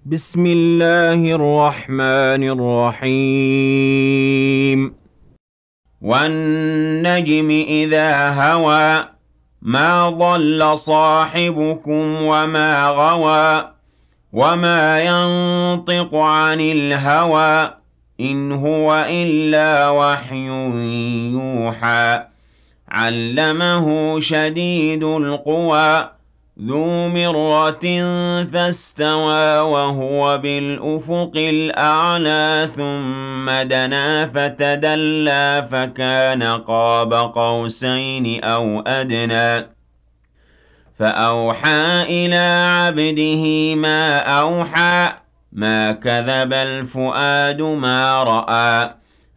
بسم الله الرحمن الرحيم والنجم إذا هوى ما ضل صاحبكم وما غوى وما ينطق عن الهوى إن هو إلا وحي يوحى علمه شديد القوى ذو مرة فاستوى وهو بالأفق الأعلى ثم دنا فتدلى فكان قاب قوسين أو أدنى فأوحى إلى عبده ما أوحى ما كذب الفؤاد ما رأى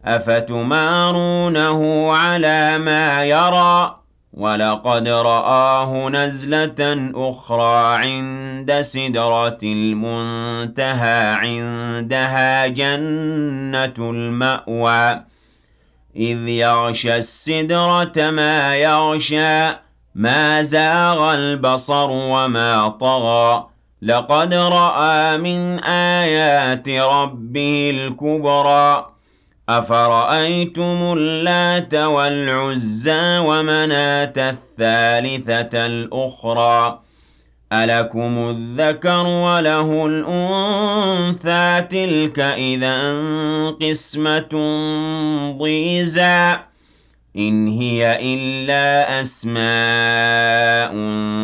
أفتمارونه على ما يرى ولقد رآه نزلة أخرى عند سدرة المنتهى عندها جنة المأوى إذ يغشى السدرة ما يغشى ما زاغ البصر وما طغى لقد رأى من آيات ربه الكبرى أفرأيتم اللات والعزى ومناة الثالثة الأخرى ألكم الذكر وله الأنثى تلك إذا قسمة ضيزى إن هي إلا أسماء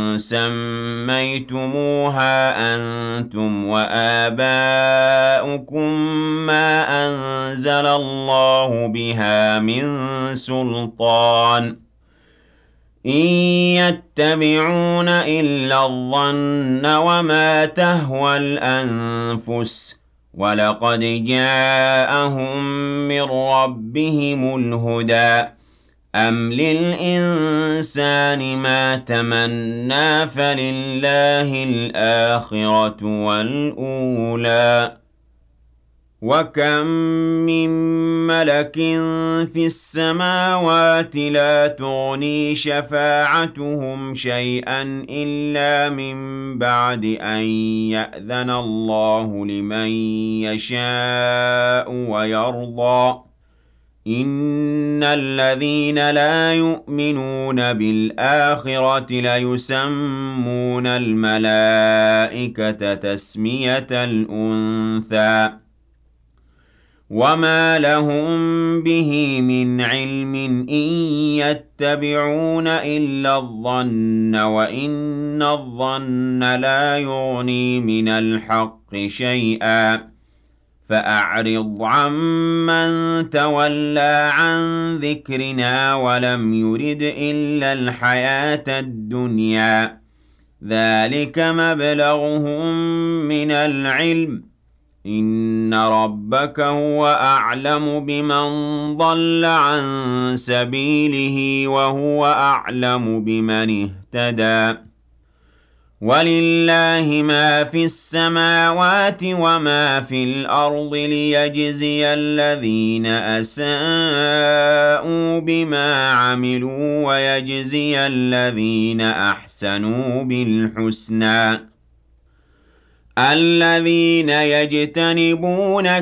سميتموها أنتم وآباؤكم ما أنزل الله بها من سلطان إن يتبعون إلا الظن وما تهوى الأنفس ولقد جاءهم من ربهم الهدى أم للإنسان ما تمنى فلله الآخرة والأولى وكم من ملك في السماوات لا تغني شفاعتهم شيئا إلا من بعد أن يأذن الله لمن يشاء ويرضى إن الذين لا يؤمنون بالآخرة ليسمون الملائكة تسمية الأنثى وما لهم به من علم إن يتبعون إلا الظن وإن الظن لا يغني من الحق شيئا فأعرض عمن تولى عن ذكرنا ولم يرد إلا الحياة الدنيا ذلك مبلغهم من العلم إن ربك هو أعلم بمن ضل عن سبيله وهو أعلم بمن اهتدى ولله ما في السماوات وما في الأرض ليجزي الذين أساءوا بما عملوا ويجزي الذين أحسنوا بالحسنى الذين يجتنبون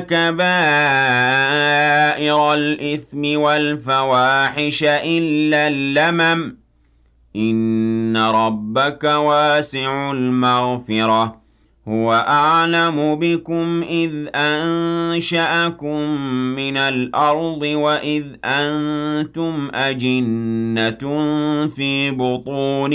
كبائر الإثم والفواحش إلا اللمم إن ربك واسع المغفرة هو أعلم بكم إذ أنشأكم من الأرض وإذ أنتم أجنة في بطون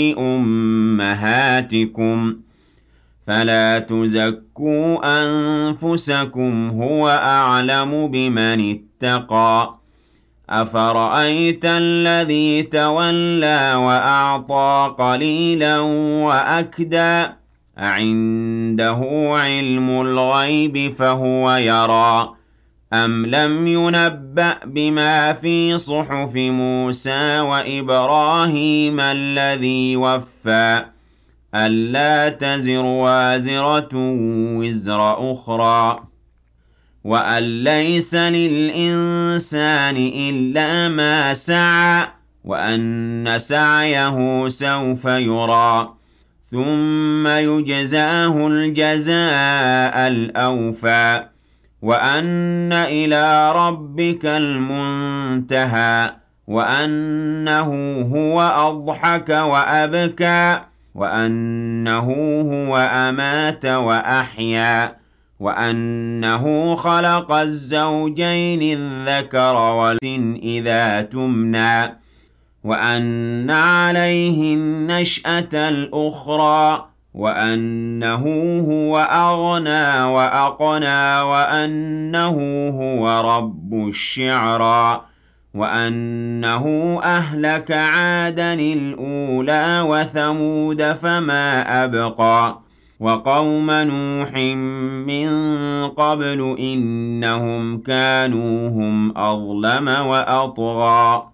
أمهاتكم فلا تزكوا أنفسكم هو أعلم بمن اتقى أفرأيت الذي تولى وأعطى قليلا وأكدى أعنده علم الغيب فهو يرى أم لم ينبأ بما في صحف موسى وإبراهيم الذي وفى ألا تزر وازرة وزر أخرى وأن ليس للإنسان إلا ما سعى وأن سعيه سوف يرى ثُمَّ يُجْزَاهُ الْجَزَاءَ الْأَوْفَىٰ وَأَنَّ إِلَىٰ رَبِّكَ الْمُنتَهَىٰ وَأَنَّهُ هُوَ أَضْحَكَ وَأَبْكَىٰ وَأَنَّهُ هُوَ أَمَاتَ وَأَحْيَا وَأَنَّهُ خَلَقَ الزَّوْجَيْنِ الذَّكَرَ وَالْأُنثَىٰ إِذَا تُمْنَىٰ وَأَنَّ عَلَيْهِ النَّشْأَةَ الْأُخْرَىٰ وَأَنَّهُ هُوَ أَغْنَىٰ وَأَقْنَىٰ وَأَنَّهُ هُوَ رَبُّ الشِّعْرَىٰ وَأَنَّهُ أَهْلَكَ عَادًا الْأُولَىٰ وَثَمُودَ فَمَا أَبْقَىٰ وَقَوْمَ نُوحٍ مِّن قَبْلُ إِنَّهُمْ كَانُوا هُمْ أَظْلَمَ وَأَطْغَىٰ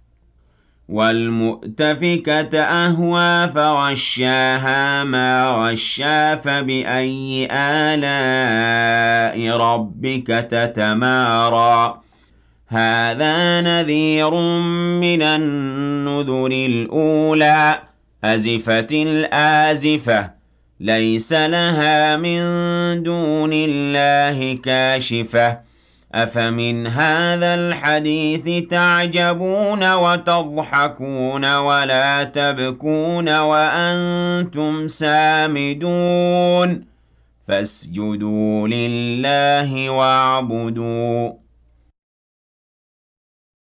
وَالْمُؤْتَفِكَةَ أَهْوَىٰ فَغَشَّاهَا مَا غَشَّىٰ فَبِأَيِّ آلَاءِ رَبِّكَ تَتَمَارَىٰ هَٰذَا نَذِيرٌ مِّنَ النُّذُرِ الْأُولَىٰ أَزِفَتِ الْآزِفَةُ لَيْسَ لَهَا مِن دُونِ اللَّهِ كَاشِفَةٌ أَفَمِنْ هَٰذَا الْحَدِيثِ تَعْجَبُونَ وَتَضْحَكُونَ وَلَا تَبْكُونَ وَأَنتُمْ سَامِدُونَ فَاسْجُدُوا لِلَّهِ وَاعْبُدُوا